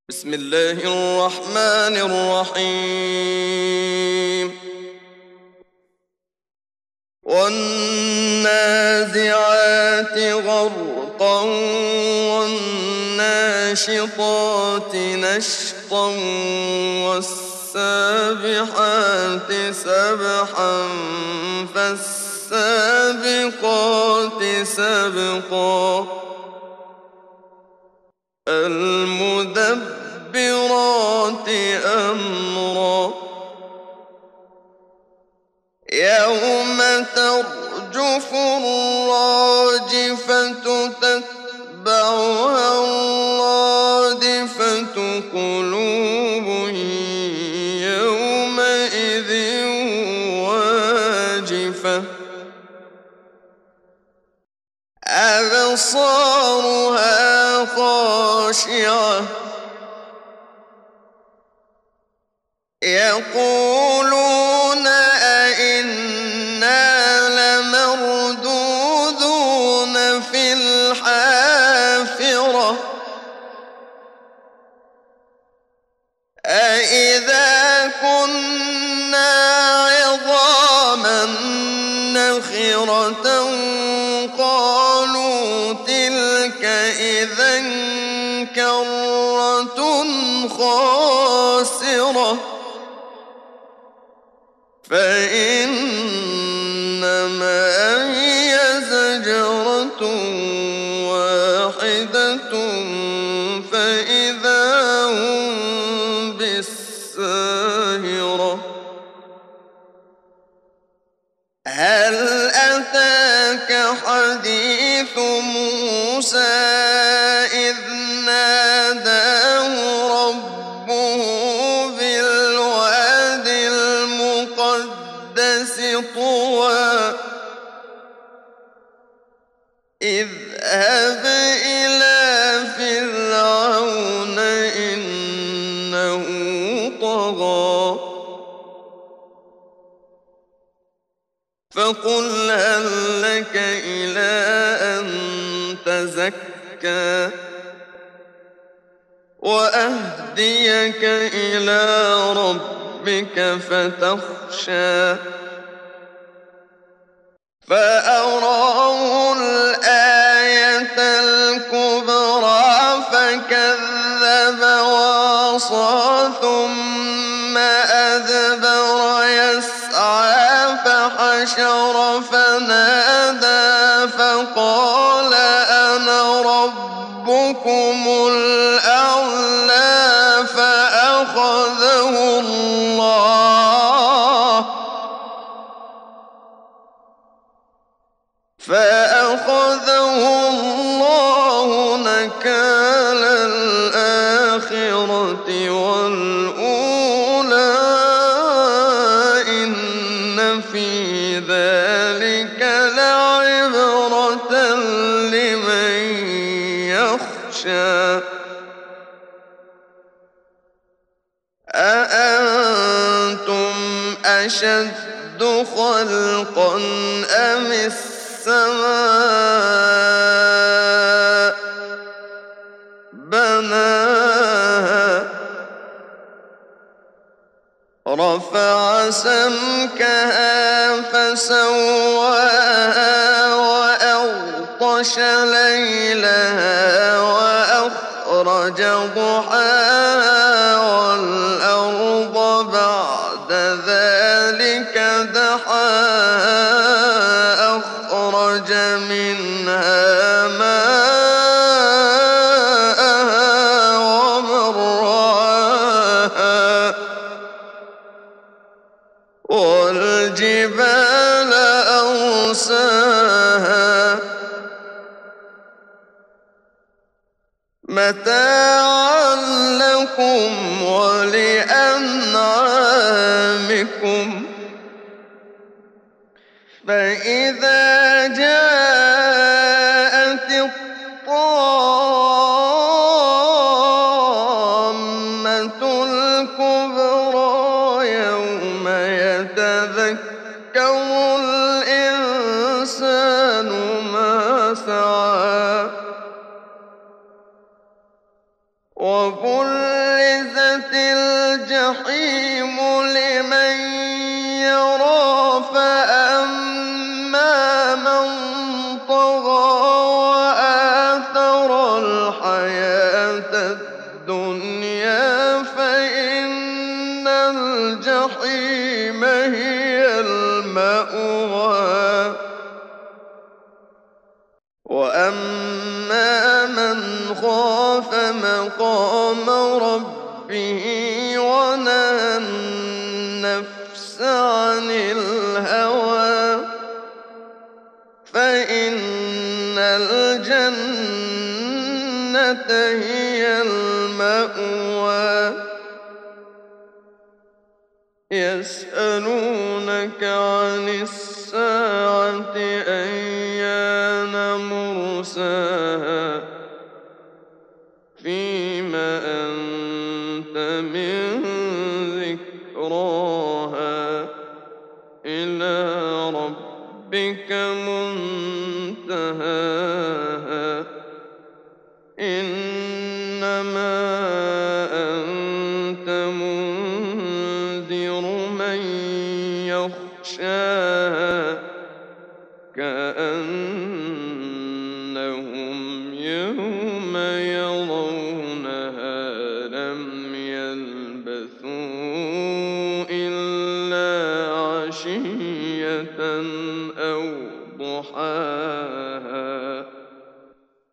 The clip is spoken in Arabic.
بسم الله الرحمن الرحيم والنازعات غرقا والناشطات نشطا والسابحات سبحا فالسابقات سبقا المدبرات أمرا يوم ترجف الراجفة تتبعها الرادفة قلوب يومئذ واجفة أبصارها خاشعة يقولون أئنا لمردودون في الحافرة أئذا كنا عظاما نخرة قالوا تلك إذا كرة خاسرة فإنما هي زجرة واحدة فإذا هم بالساهرة هل أتاك حديث موسى إذ ناداه ربه بالواد المقدس طوى اذهب إلى فرعون إنه طغى فقل هل لك إلى أن تزكى وأهديك إلى ربك فتخشى فأراه الآية الكبرى فكذب وعصى ثم أدبر يسعى فحشر فنادى فقال أنا ربكم الأعلى فأخذه الله نكال الآخرة والأولى إن في ذلك لعبرة لمن يخشى أأنتم أشد خلقا أم السماء بناها رفع سمكها فسواها وأغطش ليلها وأخرج ضحاها والأرض بعد ذلك دحاها أخرج منها ماءها ومرعاها والجبال أرساها متاعا لكم ولأنعامكم فإذا جاءت الطامة الكبرى يوم يتذكر الإنسان ما سعى وبل وبرزت الجحيم لمن يرى فأما من طغى وآثر الحياة الدنيا فإن الجحيم هي المأوى وأما من خاف مقام ربه ونهى النفس عن الهوى فإن الجنة هي المأوى يسألونك عن الساعة أيان مرساها فيم أنت من ذكراها إلى ربك منتهاها إنما أنت منذر من يخشاها كأن